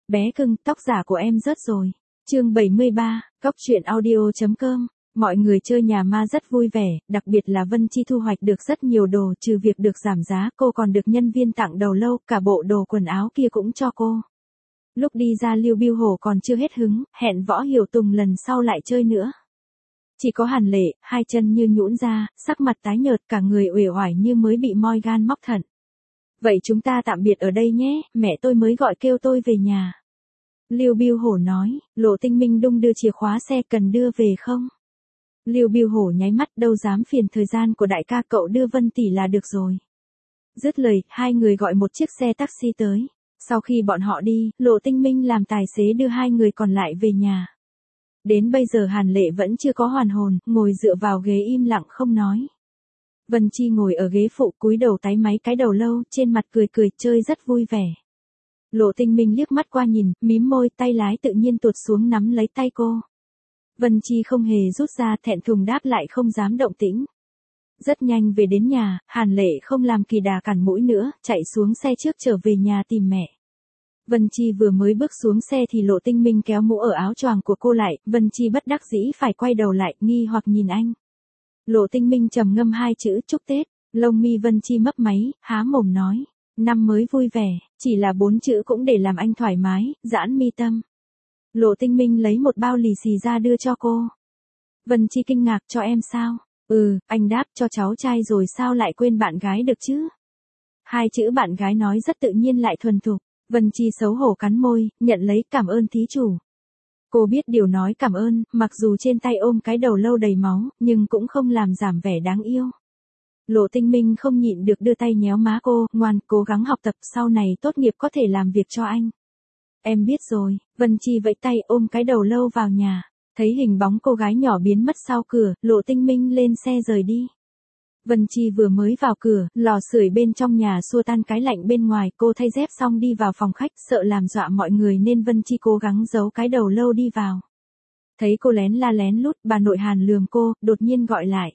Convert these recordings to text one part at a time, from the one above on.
Bé cưng, tóc giả của em rớt rồi. Chương 73, Cóc truyện audio.com. Mọi người chơi nhà ma rất vui vẻ, đặc biệt là Vân Chi thu hoạch được rất nhiều đồ, trừ việc được giảm giá, cô còn được nhân viên tặng đầu lâu, cả bộ đồ quần áo kia cũng cho cô. Lúc đi ra Lưu Biêu Hổ còn chưa hết hứng, hẹn Võ Hiểu Tùng lần sau lại chơi nữa. Chỉ có Hàn Lệ, hai chân như nhũn ra, sắc mặt tái nhợt, cả người uể oải như mới bị moi gan móc thận. Vậy chúng ta tạm biệt ở đây nhé, mẹ tôi mới gọi kêu tôi về nhà. Lưu Biêu Hổ nói, Lộ Tinh Minh đung đưa chìa khóa xe, cần đưa về không? Lưu Biêu Hổ nháy mắt, đâu dám phiền thời gian của đại ca, cậu đưa Vân tỷ là được rồi. Dứt lời, hai người gọi một chiếc xe taxi tới. Sau khi bọn họ đi, Lộ Tinh Minh làm tài xế đưa hai người còn lại về nhà. Đến bây giờ Hàn Lệ vẫn chưa có hoàn hồn, ngồi dựa vào ghế im lặng không nói. Vân Chi ngồi ở ghế phụ cúi đầu táy máy cái đầu lâu, trên mặt cười cười, chơi rất vui vẻ. Lộ Tinh Minh liếc mắt qua nhìn, mím môi, tay lái tự nhiên tuột xuống nắm lấy tay cô. Vân Chi không hề rút ra, thẹn thùng đáp lại, không dám động tĩnh. Rất nhanh về đến nhà, Hàn Lệ không làm kỳ đà cản mũi nữa, chạy xuống xe trước trở về nhà tìm mẹ. Vân Chi vừa mới bước xuống xe thì Lộ Tinh Minh kéo mũ ở áo choàng của cô lại, Vân Chi bất đắc dĩ phải quay đầu lại, nghi hoặc nhìn anh. Lộ Tinh Minh trầm ngâm hai chữ chúc Tết, lông mi Vân Chi mấp máy, há mồm nói, năm mới vui vẻ, chỉ là 4 chữ cũng để làm anh thoải mái, giãn mi tâm. Lộ Tinh Minh lấy một bao lì xì ra đưa cho cô. Vân Chi kinh ngạc, cho em sao? Anh đáp, cho cháu trai rồi sao lại quên bạn gái được chứ? Hai chữ bạn gái nói rất tự nhiên lại thuần thục. Vân Chi xấu hổ cắn môi, nhận lấy, cảm ơn thí chủ. Cô biết điều nói cảm ơn, mặc dù trên tay ôm cái đầu lâu đầy máu, nhưng cũng không làm giảm vẻ đáng yêu. Lộ Tinh Minh không nhịn được đưa tay nhéo má cô, ngoan, cố gắng học tập, sau này tốt nghiệp có thể làm việc cho anh. Em biết rồi, Vân Chi vẫy tay ôm cái đầu lâu vào nhà. Thấy hình bóng cô gái nhỏ biến mất sau cửa, Lộ Tinh Minh lên xe rời đi. Vân Chi vừa mới vào cửa, lò sưởi bên trong nhà xua tan cái lạnh bên ngoài, cô thay dép xong đi vào phòng khách, sợ làm dọa mọi người nên Vân Chi cố gắng giấu cái đầu lâu đi vào. Thấy cô lén la lén lút, bà nội Hàn lườm cô, đột nhiên gọi lại.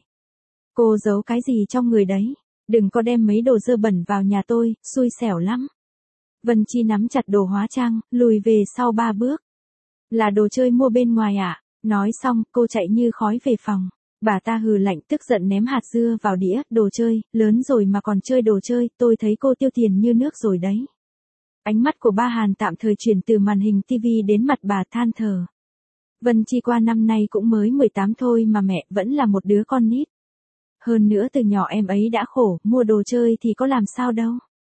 Cô giấu cái gì trong người đấy? Đừng có đem mấy đồ dơ bẩn vào nhà tôi, xui xẻo lắm. Vân Chi nắm chặt đồ hóa trang, lùi về sau 3 bước. Là đồ chơi mua bên ngoài à? Nói xong, cô chạy như khói về phòng. Bà ta hừ lạnh, tức giận ném hạt dưa vào đĩa, đồ chơi, lớn rồi mà còn chơi đồ chơi, tôi thấy cô tiêu tiền như nước rồi đấy. Ánh mắt của ba Hàn tạm thời chuyển từ màn hình TV đến mặt bà, than thở. Vân Chi qua năm nay cũng mới 18 thôi mà mẹ vẫn là một đứa con nít. Hơn nữa từ nhỏ em ấy đã khổ, mua đồ chơi thì có làm sao đâu.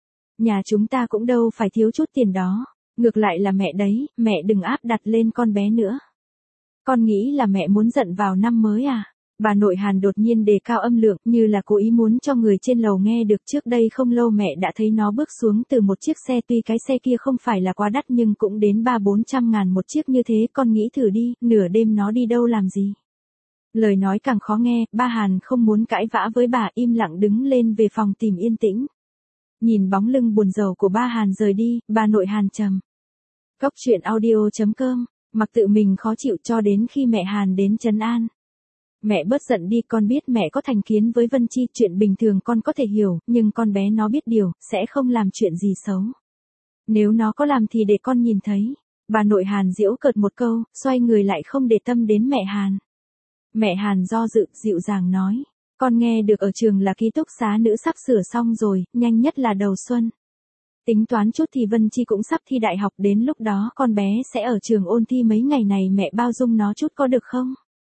Nhà chúng ta cũng đâu phải thiếu chút tiền đó, ngược lại là mẹ đấy, mẹ đừng áp đặt lên con bé nữa. Con nghĩ là mẹ muốn giận vào năm mới à? Bà nội Hàn đột nhiên đề cao âm lượng, như là cố ý muốn cho người trên lầu nghe được. Trước đây không lâu mẹ đã thấy nó bước xuống từ một chiếc xe, tuy cái xe kia không phải là quá đắt nhưng cũng đến 300-400 ngàn một chiếc như thế, con nghĩ thử đi, nửa đêm nó đi đâu làm gì? Lời nói càng khó nghe, ba Hàn không muốn cãi vã với bà, im lặng đứng lên về phòng tìm yên tĩnh. Nhìn bóng lưng buồn rầu của ba Hàn rời đi, bà nội Hàn trầm. Cóc truyện audio.com, mặc tự mình khó chịu cho đến khi mẹ Hàn đến trấn an. Mẹ bớt giận đi, con biết mẹ có thành kiến với Vân Chi, chuyện bình thường con có thể hiểu, nhưng con bé nó biết điều, sẽ không làm chuyện gì xấu. Nếu nó có làm thì để con nhìn thấy. Bà nội Hàn giễu cợt một câu, xoay người lại không để tâm đến mẹ Hàn. Mẹ Hàn do dự, dịu dàng nói. Con nghe được ở trường là ký túc xá nữ sắp sửa xong rồi, nhanh nhất là đầu xuân. Tính toán chút thì Vân Chi cũng sắp thi đại học, đến lúc đó con bé sẽ ở trường ôn thi mấy ngày này, mẹ bao dung nó chút có được không?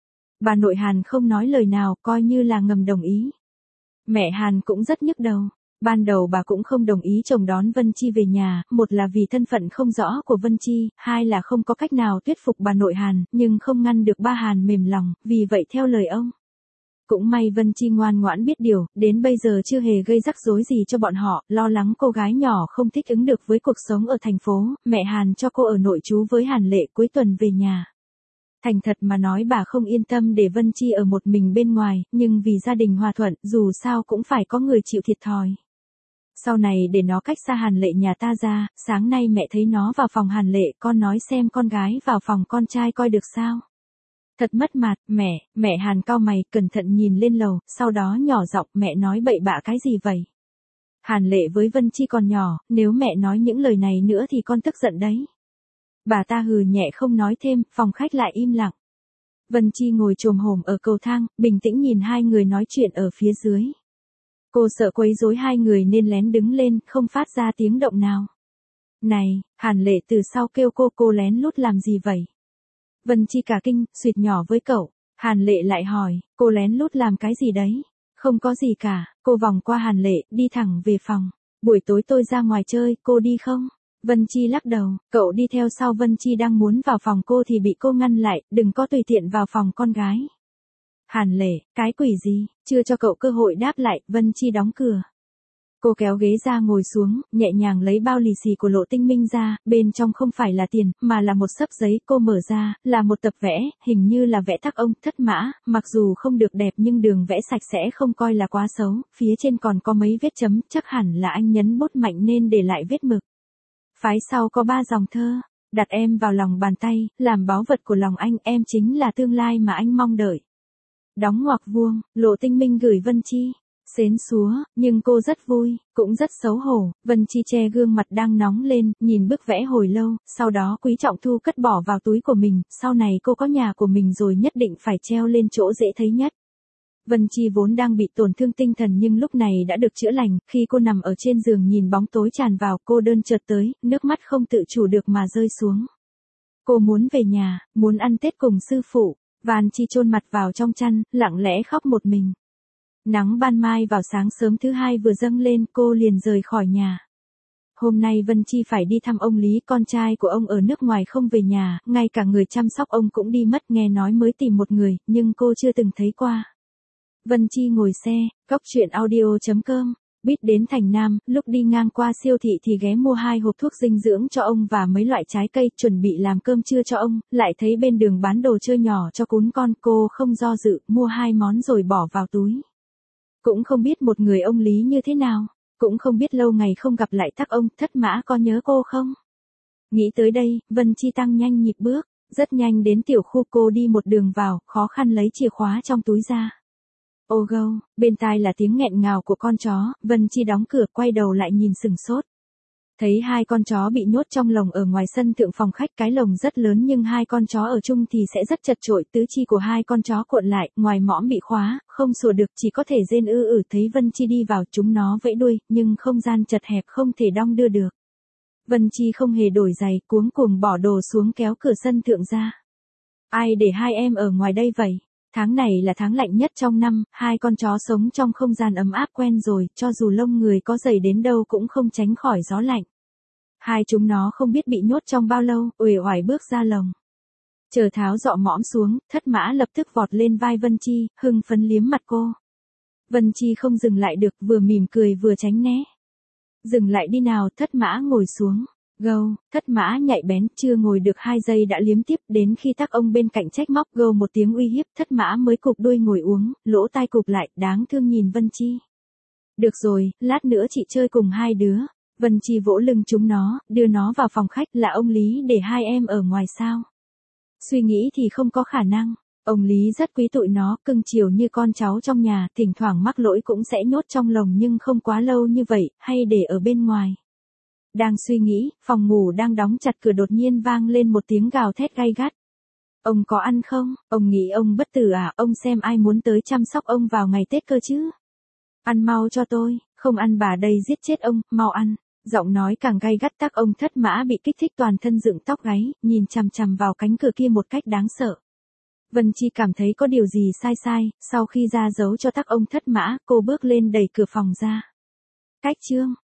Bà nội Hàn không nói lời nào, coi như là ngầm đồng ý. Mẹ Hàn cũng rất nhức đầu. Ban đầu bà cũng không đồng ý chồng đón Vân Chi về nhà, một là vì thân phận không rõ của Vân Chi, hai là không có cách nào thuyết phục bà nội Hàn, nhưng không ngăn được ba Hàn mềm lòng, vì vậy theo lời ông. Cũng may Vân Chi ngoan ngoãn biết điều, đến bây giờ chưa hề gây rắc rối gì cho bọn họ, lo lắng cô gái nhỏ không thích ứng được với cuộc sống ở thành phố, mẹ Hàn cho cô ở nội trú với Hàn Lệ, cuối tuần về nhà. Thành thật mà nói bà không yên tâm để Vân Chi ở một mình bên ngoài, nhưng vì gia đình hòa thuận, dù sao cũng phải có người chịu thiệt thòi. Sau này để nó cách xa Hàn Lệ nhà ta ra, sáng nay mẹ thấy nó vào phòng Hàn Lệ, con nói xem con gái vào phòng con trai coi được sao. Thật mất mặt, mẹ Hàn cau mày, cẩn thận nhìn lên lầu, sau đó nhỏ giọng, mẹ nói bậy bạ cái gì vậy? Hàn Lệ với Vân Chi còn nhỏ, nếu mẹ nói những lời này nữa thì con tức giận đấy. Bà ta hừ nhẹ không nói thêm, phòng khách lại im lặng. Vân Chi ngồi chồm hổm ở cầu thang, bình tĩnh nhìn hai người nói chuyện ở phía dưới. Cô sợ quấy rối hai người nên lén đứng lên, không phát ra tiếng động nào. Này, Hàn Lệ từ sau kêu cô lén lút làm gì vậy? Vân Chi cả kinh, suýt nhỏ với cậu. Hàn Lệ lại hỏi, cô lén lút làm cái gì đấy? Không có gì cả, cô vòng qua Hàn Lệ, đi thẳng về phòng. Buổi tối tôi ra ngoài chơi, cô đi không? Vân Chi lắc đầu, cậu đi theo sau. Vân Chi đang muốn vào phòng cô thì bị cô ngăn lại, đừng có tùy tiện vào phòng con gái. Hàn Lệ, cái quỷ gì, chưa cho cậu cơ hội đáp lại, Vân Chi đóng cửa. Cô kéo ghế ra ngồi xuống, nhẹ nhàng lấy bao lì xì của Lộ Tinh Minh ra, bên trong không phải là tiền, mà là một xấp giấy. Cô mở ra, là một tập vẽ, hình như là vẽ Thác Ông, Thất Mã, mặc dù không được đẹp nhưng đường vẽ sạch sẽ không coi là quá xấu, phía trên còn có mấy vết chấm, chắc hẳn là anh nhấn bút mạnh nên để lại vết mực. Phái sau có 3 dòng thơ, đặt em vào lòng bàn tay, làm báu vật của lòng anh, em chính là tương lai mà anh mong đợi. Đóng ngoặc vuông, Lộ Tinh Minh gửi Vân Chi. Xến xúa, nhưng cô rất vui, cũng rất xấu hổ. Vân Chi che gương mặt đang nóng lên, nhìn bức vẽ hồi lâu, sau đó quý trọng thu cất bỏ vào túi của mình, sau này cô có nhà của mình rồi nhất định phải treo lên chỗ dễ thấy nhất. Vân Chi vốn đang bị tổn thương tinh thần nhưng lúc này đã được chữa lành, khi cô nằm ở trên giường nhìn bóng tối tràn vào, cô đơn chợt tới, nước mắt không tự chủ được mà rơi xuống. Cô muốn về nhà, muốn ăn Tết cùng sư phụ. Van Chi chôn mặt vào trong chăn, lặng lẽ khóc một mình. Nắng ban mai vào sáng sớm thứ hai vừa dâng lên, cô liền rời khỏi nhà. Hôm nay Vân Chi phải đi thăm ông Lý, con trai của ông ở nước ngoài không về nhà, ngay cả người chăm sóc ông cũng đi mất, nghe nói mới tìm một người, nhưng cô chưa từng thấy qua. Vân Chi ngồi xe, cóc truyện audio.com, biết đến thành Nam, lúc đi ngang qua siêu thị thì ghé mua 2 hộp thuốc dinh dưỡng cho ông và mấy loại trái cây, chuẩn bị làm cơm trưa cho ông, lại thấy bên đường bán đồ chơi nhỏ cho cún con, cô không do dự, mua 2 món rồi bỏ vào túi. Cũng không biết một người ông Lý như thế nào, cũng không biết lâu ngày không gặp lại Thác Ông, Thất Mã có nhớ cô không? Nghĩ tới đây, Vân Chi tăng nhanh nhịp bước, rất nhanh đến tiểu khu. Cô đi một đường vào, khó khăn lấy chìa khóa trong túi ra. Ô gâu, bên tai là tiếng nghẹn ngào của con chó, Vân Chi đóng cửa, quay đầu lại nhìn sừng sốt. Thấy 2 con chó bị nhốt trong lồng ở ngoài sân thượng phòng khách, cái lồng rất lớn nhưng 2 con chó ở chung thì sẽ rất chật chội, tứ chi của 2 con chó cuộn lại, ngoài mõm bị khóa, không sủa được, chỉ có thể rên ư. Thấy Vân Chi đi vào, chúng nó vẫy đuôi, nhưng không gian chật hẹp không thể đong đưa được. Vân Chi không hề đổi giày, cuống cuồng bỏ đồ xuống kéo cửa sân thượng ra. Ai để 2 em ở ngoài đây vậy? Tháng này là tháng lạnh nhất trong năm, 2 con chó sống trong không gian ấm áp quen rồi, cho dù lông người có dày đến đâu cũng không tránh khỏi gió lạnh. Hai chúng nó không biết bị nhốt trong bao lâu, uể oải bước ra lồng. Chờ tháo dọ mõm xuống, Thất Mã lập tức vọt lên vai Vân Chi, hưng phấn liếm mặt cô. Vân Chi không dừng lại được, vừa mỉm cười vừa tránh né. Dừng lại đi nào. Thất Mã ngồi xuống. Gâu, Thất Mã nhạy bén, chưa ngồi được 2 giây đã liếm tiếp, đến khi Thác Ông bên cạnh trách móc, gâu một tiếng uy hiếp, Thất Mã mới cụp đuôi ngồi uống, lỗ tai cụp lại, đáng thương nhìn Vân Chi. Được rồi, lát nữa chị chơi cùng 2 đứa. Vân Chi vỗ lưng chúng nó, đưa nó vào phòng khách. Là ông Lý để 2 em ở ngoài sao? Suy nghĩ thì không có khả năng. Ông Lý rất quý tụi nó, cưng chiều như con cháu trong nhà, thỉnh thoảng mắc lỗi cũng sẽ nhốt trong lồng nhưng không quá lâu như vậy, hay để ở bên ngoài. Đang suy nghĩ, phòng ngủ đang đóng chặt cửa đột nhiên vang lên một tiếng gào thét gay gắt. Ông có ăn không? Ông nghĩ ông bất tử à? Ông xem ai muốn tới chăm sóc ông vào ngày Tết cơ chứ? Ăn mau cho tôi, không ăn bà đây giết chết ông, mau ăn. Giọng nói càng gay gắt. Thác Ông Thất Mã bị kích thích toàn thân dựng tóc gáy, nhìn chằm chằm vào cánh cửa kia một cách đáng sợ. Vân Chi cảm thấy có điều gì sai sai, sau khi ra dấu cho Thác Ông Thất Mã, cô bước lên đẩy cửa phòng ra. Cách chương